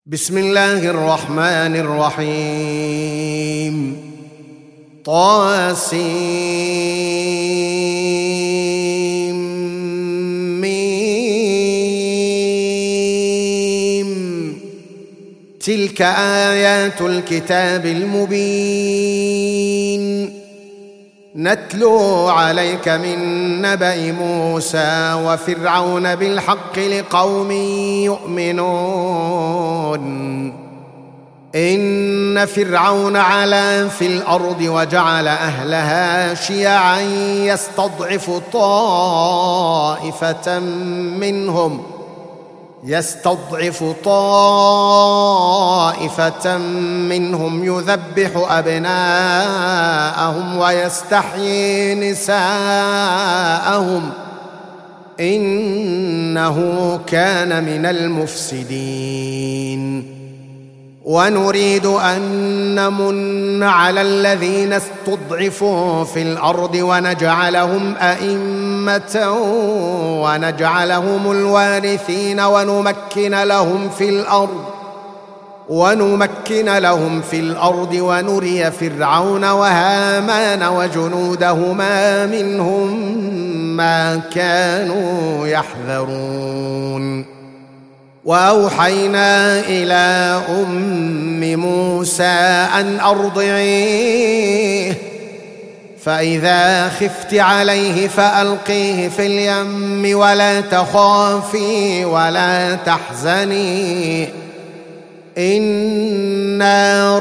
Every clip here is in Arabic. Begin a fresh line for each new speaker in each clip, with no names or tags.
بسم الله الرحمن الرحيم. طاسيم. تلك آيات الكتاب المبين نتلو عليك من نبأ موسى وفرعون بالحق لقوم يؤمنون. إن فرعون علا في الأرض وجعل أهلها شيعا يستضعف طائفة منهم يذبح أبناءهم ويستحيي نساءهم إنه كان من المفسدين. ونريد أن نمن على الذين استضعفوا في الأرض ونجعلهم أئمة ونجعلهم الوارثين ونمكن لهم في الأرض ونري فرعون وهامان وجنودهما منهم ما كانوا يحذرون. وأوحينا إلى أم موسى أن أرضعيه فإذا خفت عليه فألقيه في اليم ولا تخافي ولا تحزني إنا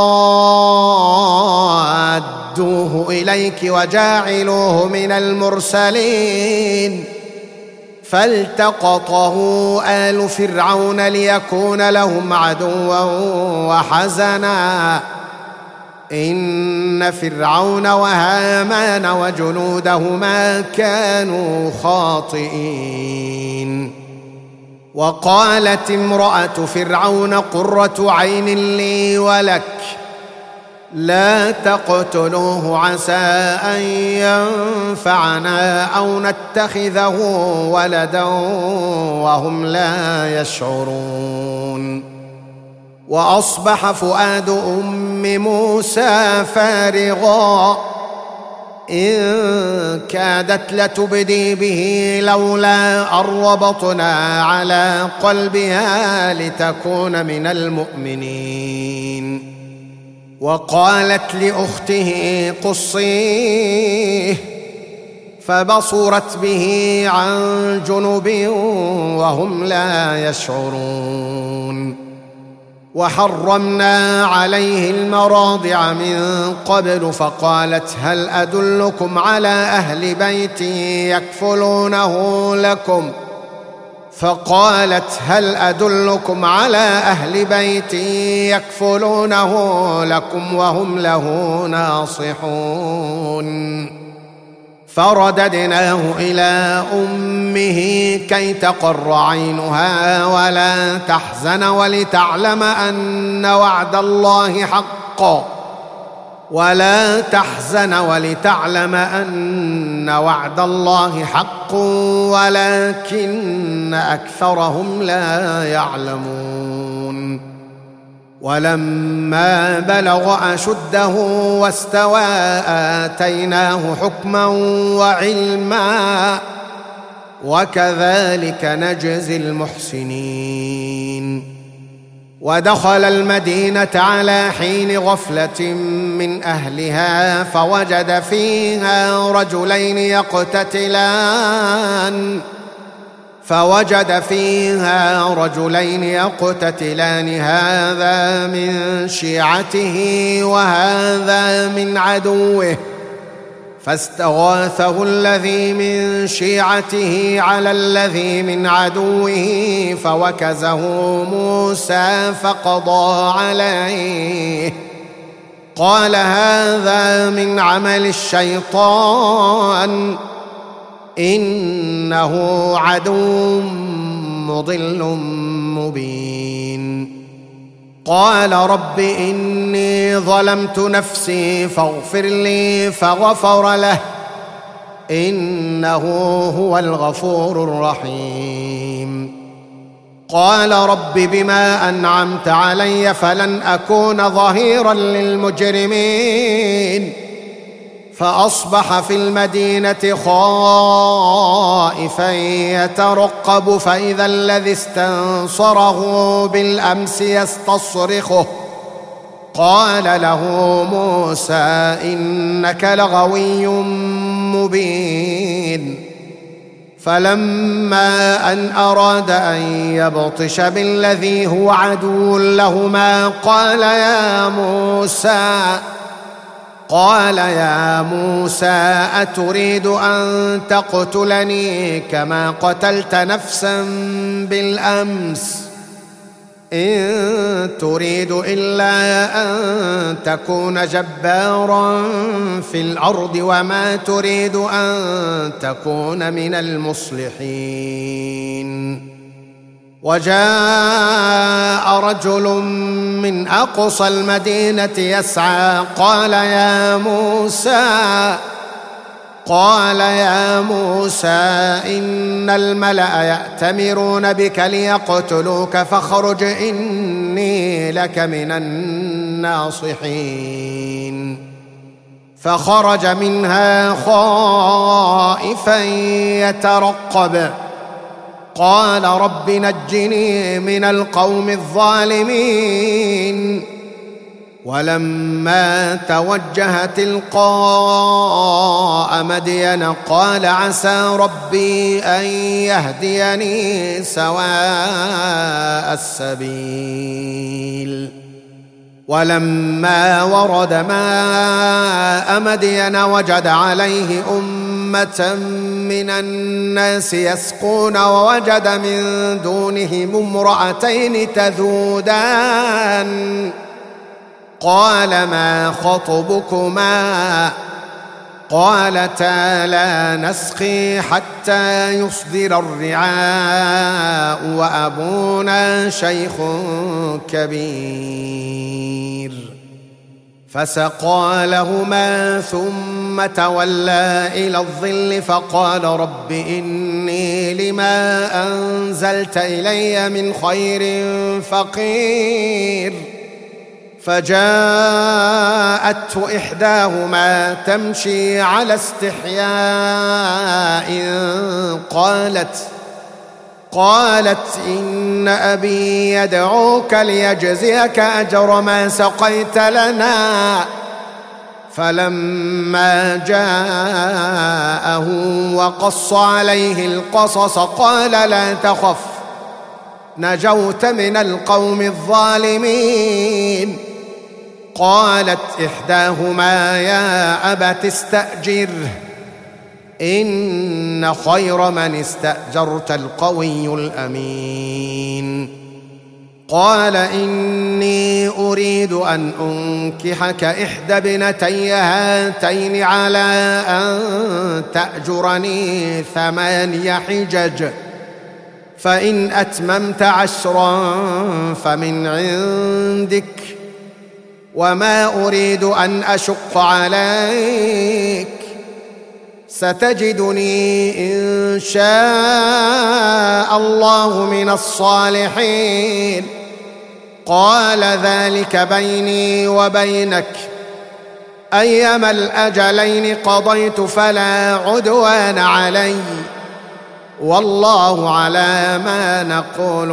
رادوه إليك وجاعلوه من المرسلين. فالتقطه آل فرعون ليكون لهم عدوا وحزنا إن فرعون وهامان وجنودهما كانوا خاطئين. وقالت امرأة فرعون قرة عين لي ولك لا تقتلوه عسى أن ينفعنا أو نتخذه ولدا وهم لا يشعرون. وأصبح فؤاد أم موسى فارغا إن كادت لتبدي به لولا أن ربطنا على قلبها لتكون من المؤمنين. وقالت لأخته قصيه فبصرت به عن جنب وهم لا يشعرون. وحرمنا عليه المراضع من قبل فقالت هل أدلكم على أهل بيت يكفلونه لكم وهم له ناصحون. فرددناه إلى أمه كي تقر عينها ولا تحزن ولتعلم أن وعد الله حق ولكن أكثرهم لا يعلمون. ولما بلغ أشده واستوى آتيناه حكما وعلما وكذلك نجزي المحسنين. ودخل المدينة على حين غفلة من أهلها فوجد فيها رجلين يقتتلان هذا من شيعته وهذا من عدوه فاستغاثه الذي من شيعته على الذي من عدوه فوكزه موسى فقضى عليه قال هذا من عمل الشيطان إنه عدو مضل مبين. قال رب إني ظلمت نفسي فاغفر لي فغفر له إنه هو الغفور الرحيم. قال رب بما أنعمت علي فلن أكون ظهيرا للمجرمين فأصبح في المدينة خائفا يترقب فإذا الذي استنصره بالأمس يستصرخه قال له موسى إنك لغوي مبين فلما أن أراد أن يبطش بالذي هو عدو لهما قال يا موسى أتريد أن تقتلني كما قتلت نفسا بالأمس إن تريد إلا أن تكون جبارا في الأرض وما تريد أن تكون من المصلحين وجاء رجل من أقصى المدينة يسعى قال يا موسى إن الملأ يأتمرون بك ليقتلوك فاخرج إني لك من الناصحين فخرج منها خائفا يترقب قال رب نجني من القوم الظالمين ولما توجه تلقاء مدين قال عسى ربي أن يهديني سواء السبيل ولما ورد ماء مدين وجد عليه أمة من الناس يسقون ووجد من دونهم امرأتين تذودان قال ما خطبكما قالتا لا نسقي حتى يصدر الرعاء وأبونا شيخ كبير فسقى لهما ثم تولى إلى الظل فقال رب إني لما أنزلت إلي من خير فقير فجاءته إحداهما تمشي على استحياء قالت إن أبي يدعوك ليجزيك أجر ما سقيت لنا فلما جاءه وقص عليه القصص قال لا تخف نجوت من القوم الظالمين قالت إحداهما يا أبت استأجره إن خير من استأجرت القوي الأمين قال إني أريد أن أنكحك إحدى ابنتي هاتين على أن تأجرني 8 حجج فإن أتممت 10 فمن عندك وما أريد أن أشق عليك ستجدني إن شاء الله من الصالحين قال ذلك بيني وبينك أيما الأجلين قضيت فلا عدوان علي والله على ما نقول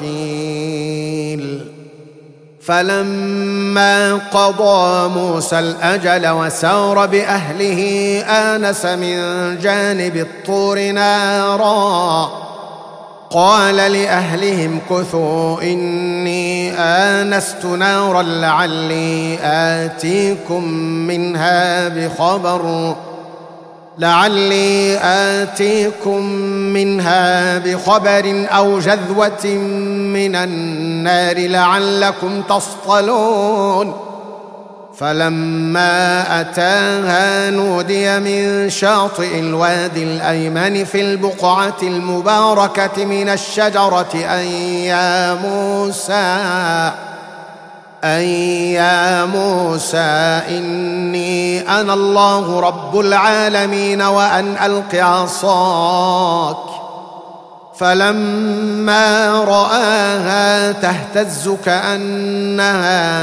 وكيل فلما قضى موسى الأجل وسار بأهله آنس من جانب الطور نارا قال لأهلهم كثوا إني آنست نارا لعلي آتيكم منها بخبر أو جذوة من النار لعلكم تصطلون فلما أتاها نودي من شاطئ الوادي الأيمن في البقعة المباركة من الشجرة أن يا موسى إني أنا الله رب العالمين وأن ألق عصاك فلما رآها تهتز كأنها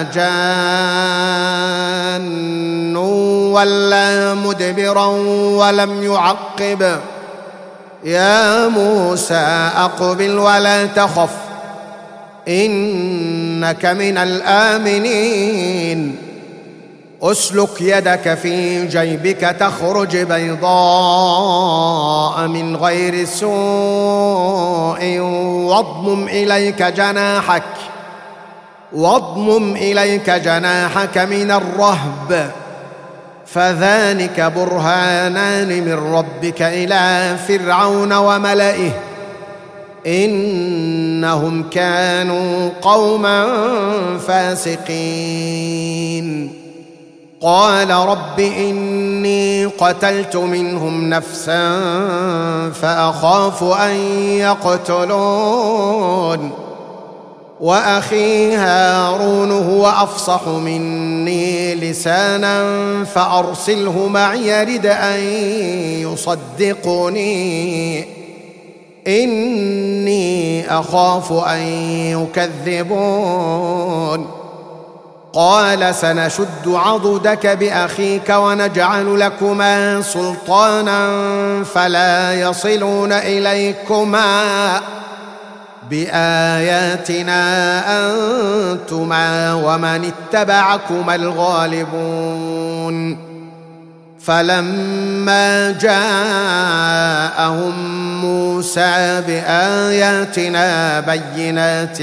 جان ولا مدبرا ولم يعقب. يا موسى أقبل ولا تخف إنك من الآمنين. أسلك يدك في جيبك تخرج بيضاء من غير سوء واضمم إليك جناحك من الرهب فذلك برهانان من ربك إلى فرعون وملئه إنهم كانوا قوما فاسقين. قال رب إني قتلت منهم نفسا فأخاف أن يقتلون وأخي هارون هو أفصح مني لسانا فأرسله معي يرد أن يصدقني إني أخاف أن يكذبون. قال سنشد عضدك بأخيك ونجعل لكما سلطانا فلا يصلون إليكما بآياتنا أنتما ومن اتبعكما الغالبون. فلما جاءهم موسى بآياتنا بينات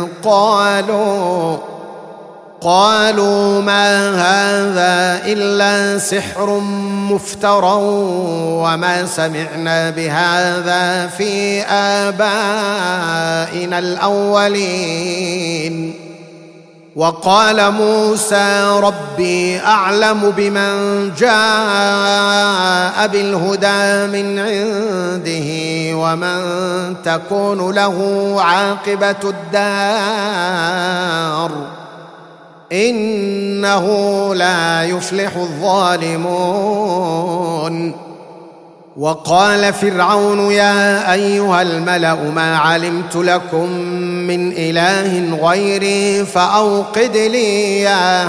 قالوا ما هذا إلا سحر مفترى وما سمعنا بهذا في آبائنا الأولين. وقال موسى ربي أعلم بمن جاء بالهدى من عنده ومن تكون له عاقبة الدار إنه لا يفلح الظالمون. وقال فرعون يا أيها الملأ ما علمت لكم من إله غيري فأوقد لي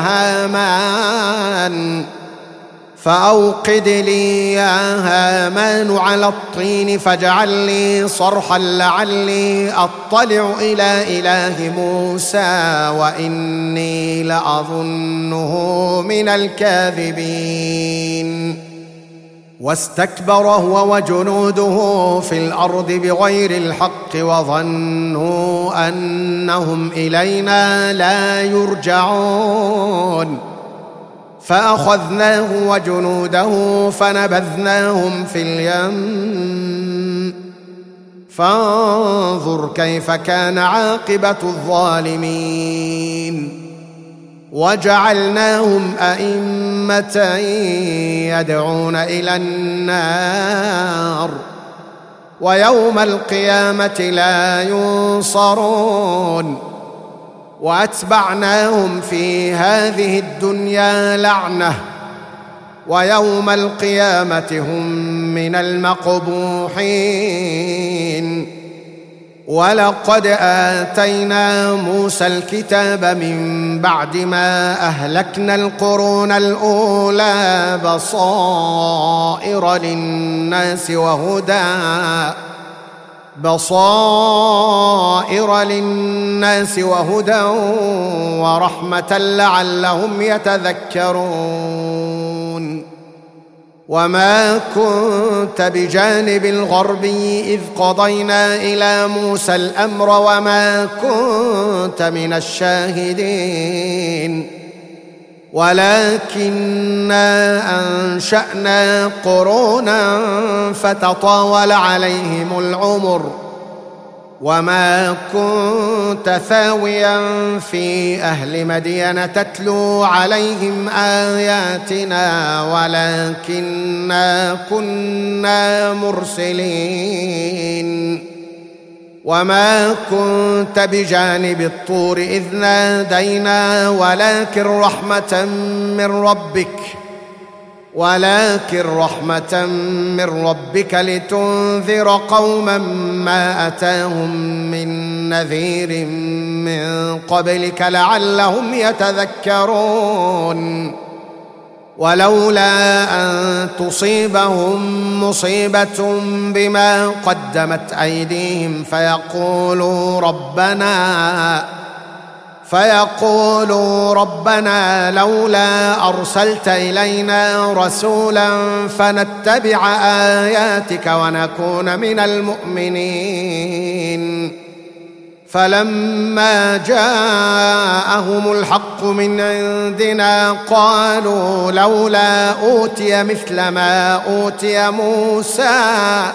يا هامان على الطين فاجعل لي صرحا لعلي أطلع إلى إله موسى وإني لأظنه من الكاذبين. واستكبر هو وجنوده في الأرض بغير الحق وظنوا أنهم إلينا لا يرجعون. فأخذناه وجنوده فنبذناهم في اليم فانظر كيف كان عاقبة الظالمين. وجعلناهم أئمة يدعون إلى النار ويوم القيامة لا ينصرون. وأتبعناهم في هذه الدنيا لعنة ويوم القيامة هم من المقبوحين. ولقد آتينا موسى الكتاب من بعد ما أهلكنا القرون الأولى بصائر للناس وهدى ورحمة لعلهم يتذكرون. وما كنت بجانب الغربي إذ قضينا إلى موسى الأمر وما كنت من الشاهدين ولكننا أنشأنا قرونا فتطاول عليهم العمر وما كنت ثاويا في أهل مدين تتلو عليهم آياتنا ولكننا كنا مرسلين. وما كنت بجانب الطور إذ نادينا ولكن رحمة من ربك ولكن رحمة من ربك لتنذر قوما ما أتاهم من نذير من قبلك لعلهم يتذكرون ولولا أن تصيبهم مصيبة بما قدمت أيديهم فيقولوا ربنا لولا أرسلت إلينا رسولا فنتبع آياتك ونكون من المؤمنين فلما جاءهم الحق من عندنا قالوا لولا أوتي مثل ما أوتي موسى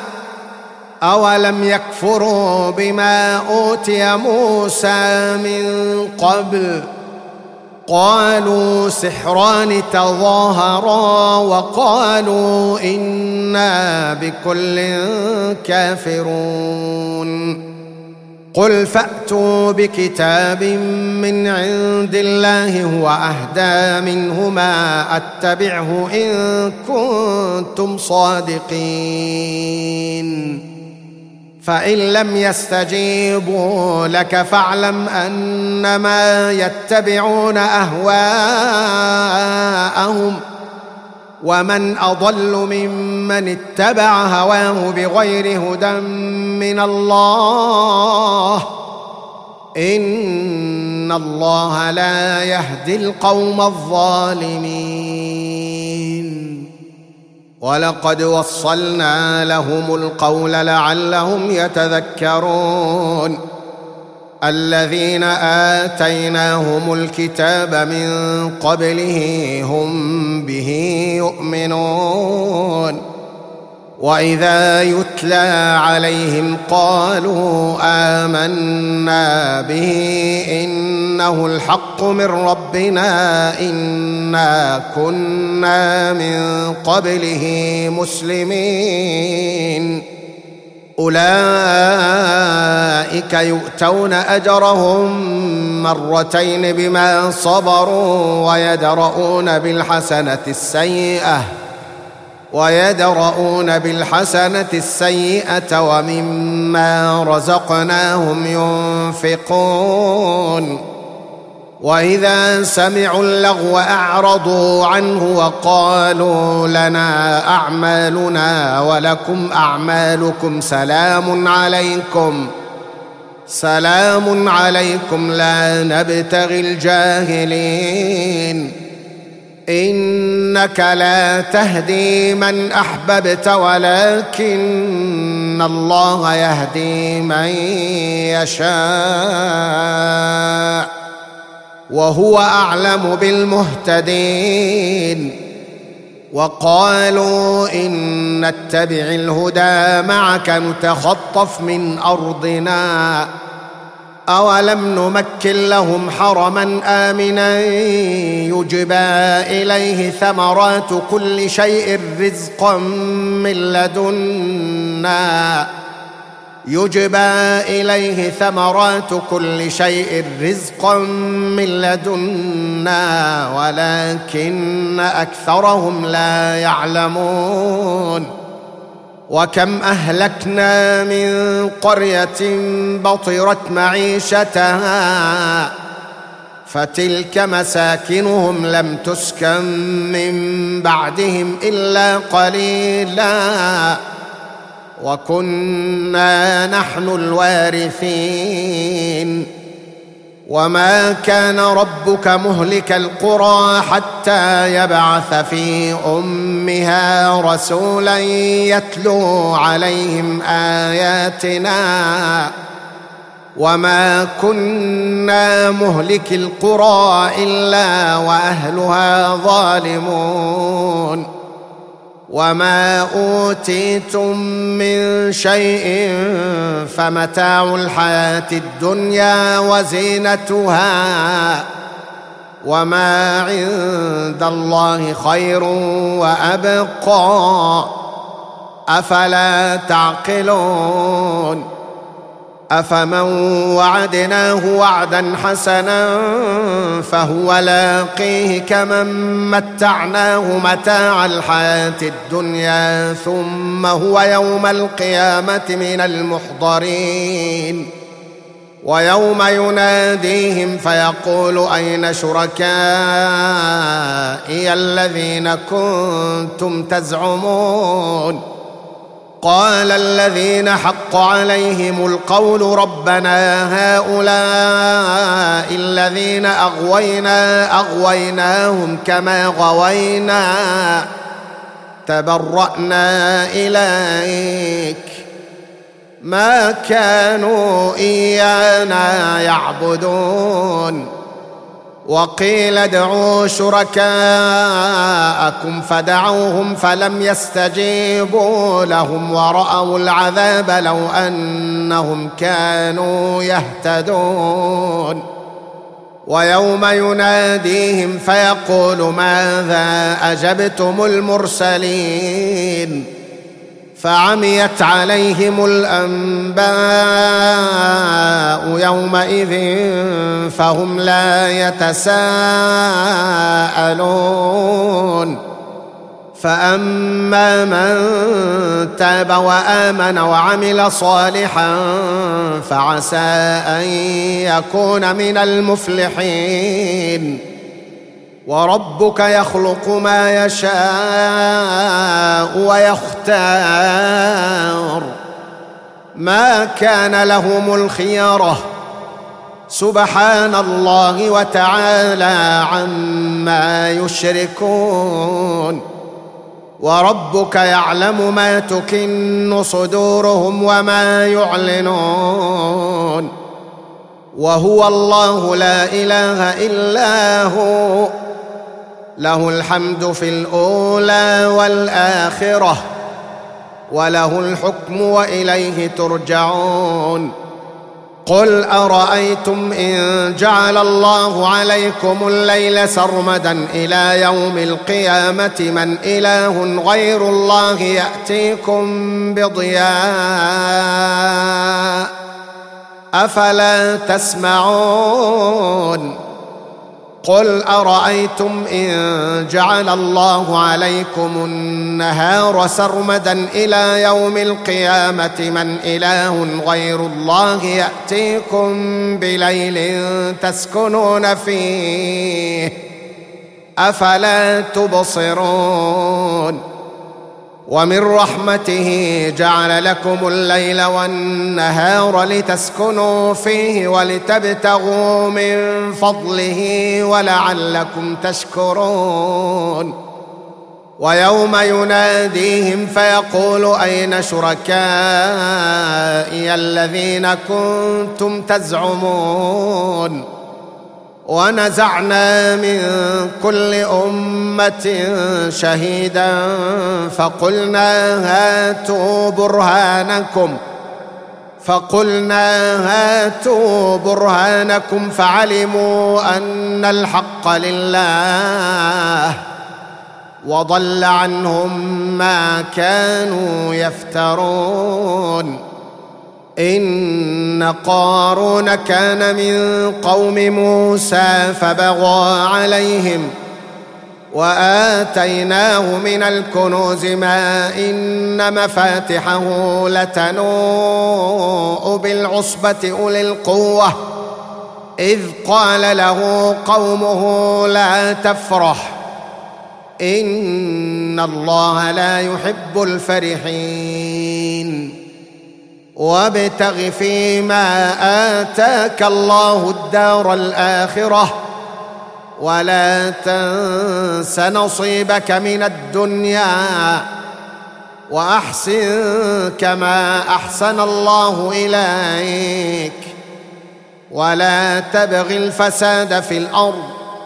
أولم يكفروا بما أوتي موسى من قبل قالوا سحران تظاهرا وقالوا إنا بكل كافرون قل فأتوا بكتاب من عند الله هو أهدى منهما أتبعه إن كنتم صادقين فإن لم يستجيبوا لك فاعلم أنما يتبعون أهواءهم ومن أضل ممن اتبع هواه بغير هدى من الله إن الله لا يهدي القوم الظالمين ولقد وصلنا لهم القول لعلهم يتذكرون الذين آتيناهم الكتاب من قبله هم به يؤمنون وإذا يتلى عليهم قالوا آمنا به إنه الحق من ربنا إنا كنا من قبله مسلمين أولئك يؤتون أجرهم مرتين بما صبروا ويدرؤون بالحسنة السيئة ومما رزقناهم ينفقون وإذا سمعوا اللغو أعرضوا عنه وقالوا لنا أعمالنا ولكم أعمالكم سلام عليكم لا نبتغي الجاهلين إنك لا تهدي من أحببت ولكن الله يهدي من يشاء وهو أعلم بالمهتدين وقالوا إن نتبع الهدى معك نتخطف من أرضنا أولم نمكن لهم حرما آمنا يجبى إليه ثمرات كل شيء رزقا من لدنا ولكن أكثرهم لا يعلمون وكم أهلكنا من قرية بطرت معيشتها فتلك مساكنهم لم تسكن من بعدهم إلا قليلا وكنا نحن الوارثين وما كان ربك مهلك القرى حتى يبعث في أمها رسولا يتلو عليهم آياتنا وما كنا مهلك القرى إلا وأهلها ظالمون وما أوتيتم من شيء فمتاع الحياة الدنيا وزينتها وما عند الله خير وأبقى أفلا تعقلون أفمن وعدناه وعدا حسنا فهو لاقيه كمن متعناه متاع الحياة الدنيا ثم هو يوم القيامة من المحضرين. ويوم يناديهم فيقول أين شركائي الذين كنتم تزعمون قال الذين حق عليهم القول ربنا هؤلاء الذين أغويناهم كما غوينا تبرأنا إليك ما كانوا إيانا يعبدون. وقيل ادعوا شركاءكم فدعوهم فلم يستجيبوا لهم ورأوا العذاب لو أنهم كانوا يهتدون. ويوم يناديهم فيقول ماذا أجبتم المرسلين فعميت عليهم الأنباء يومئذ فهم لا يتساءلون. فأما من تاب وآمن وعمل صالحا فعسى أن يكون من المفلحين. وربك يخلق ما يشاء ويختار ما كان لهم الخيرة سبحان الله وتعالى عما يشركون. وربك يعلم ما تكن صدورهم وما يعلنون وهو الله لا إله إلا هو له الحمد في الأولى والآخرة وله الحكم وإليه ترجعون. قل أرأيتم إن جعل الله عليكم الليل سرمدا إلى يوم القيامة من إله غير الله يأتيكم بضياء أفلا تسمعون. قل أرأيتم إن جعل الله عليكم النهار سرمدا إلى يوم القيامة من إله غير الله يأتيكم بليل تسكنون فيه أفلا تبصرون. ومن رحمته جعل لكم الليل والنهار لتسكنوا فيه ولتبتغوا من فضله ولعلكم تشكرون. ويوم يناديهم فيقول أين شركائي الذين كنتم تزعمون ونزعنا من كل أمة شهيدا فقلنا هاتوا برهانكم فعلموا أن الحق لله وضل عنهم ما كانوا يفترون. إن قارون كان من قوم موسى فبغى عليهم وآتيناه من الكنوز ما إن مفاتحه لتنوء بالعصبة أولي القوة إذ قال له قومه لا تفرح إن الله لا يحب الفرحين. وابتغ فيما آتاك الله الدار الآخرة ولا تنس نصيبك من الدنيا وأحسن كما أحسن الله إليك ولا تبغ الفساد في الأرض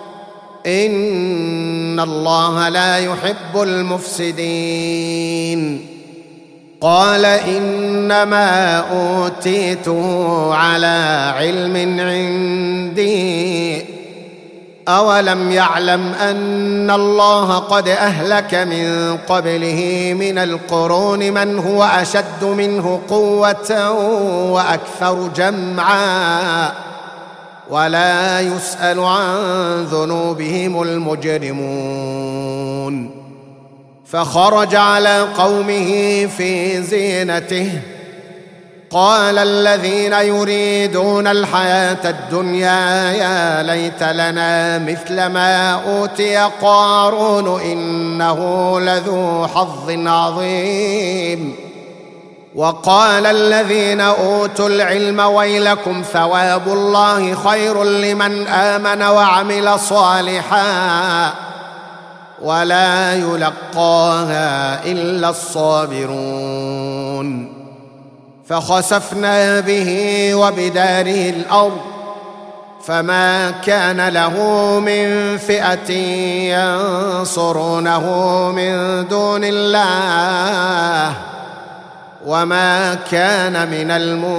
إن الله لا يحب المفسدين. قال إنما أوتيته على علم عندي أولم يعلم أن الله قد أهلك من قبله من القرون من هو أشد منه قوة وأكثر جمعا ولا يسأل عن ذنوبهم المجرمون. فخرج على قومه في زينته قال الذين يريدون الحياة الدنيا يا ليت لنا مثل ما أوتي قارون إنه لذو حظ عظيم. وقال الذين أوتوا العلم ويلكم ثواب الله خير لمن آمن وعمل صالحا ولا يلقاها إلا الصابرون. فخسفنا به وبداره الأرض فما كان له من فئة ينصرونه من دون الله وما كان من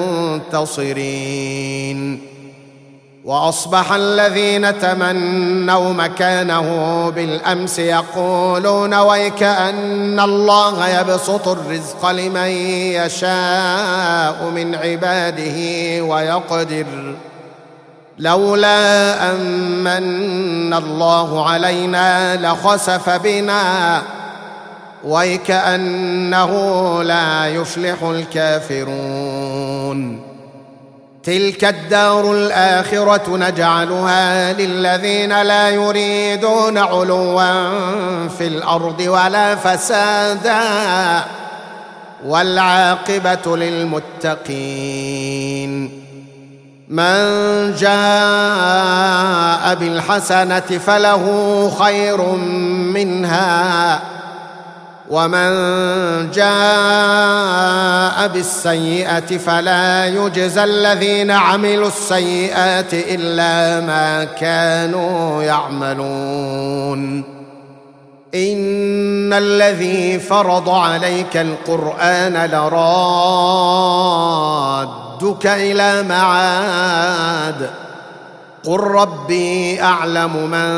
المنتصرين. وأصبح الذين تمنوا مكانه بالأمس يقولون ويكأن الله يبسط الرزق لمن يشاء من عباده ويقدر لولا أمن الله علينا لخسف بنا ويكأنه لا يفلح الكافرون. تلك الدار الآخرة نجعلها للذين لا يريدون علوا في الأرض ولا فسادا والعاقبة للمتقين. من جاء بالحسنة فله خير منها ومن جاء بالسيئة فلا يجزى الذين عملوا السيئات إلا ما كانوا يعملون. إن الذي فرض عليك القرآن لرادك إلى معاد قل ربي أعلم من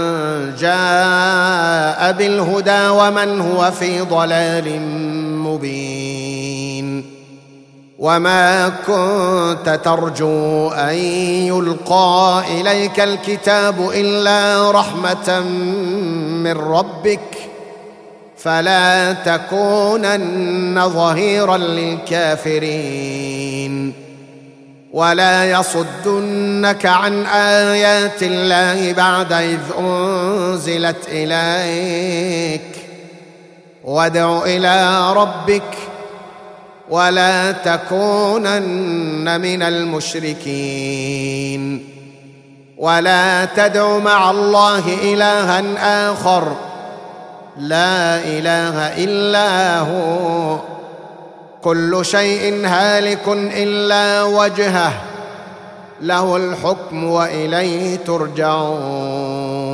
جاء بالهدى ومن هو في ضلال مبين. وما كنت ترجو أن يلقى إليك الكتاب إلا رحمة من ربك فلا تكونن ظهيرا للكافرين. ولا يصدنك عن آيات الله بعد إذ أنزلت إليك وادع إلى ربك ولا تكونن من المشركين. ولا تدع مع الله إلها آخر لا إله إلا هو كل شيء هالك إلا وجهه له الحكم وإليه ترجعون.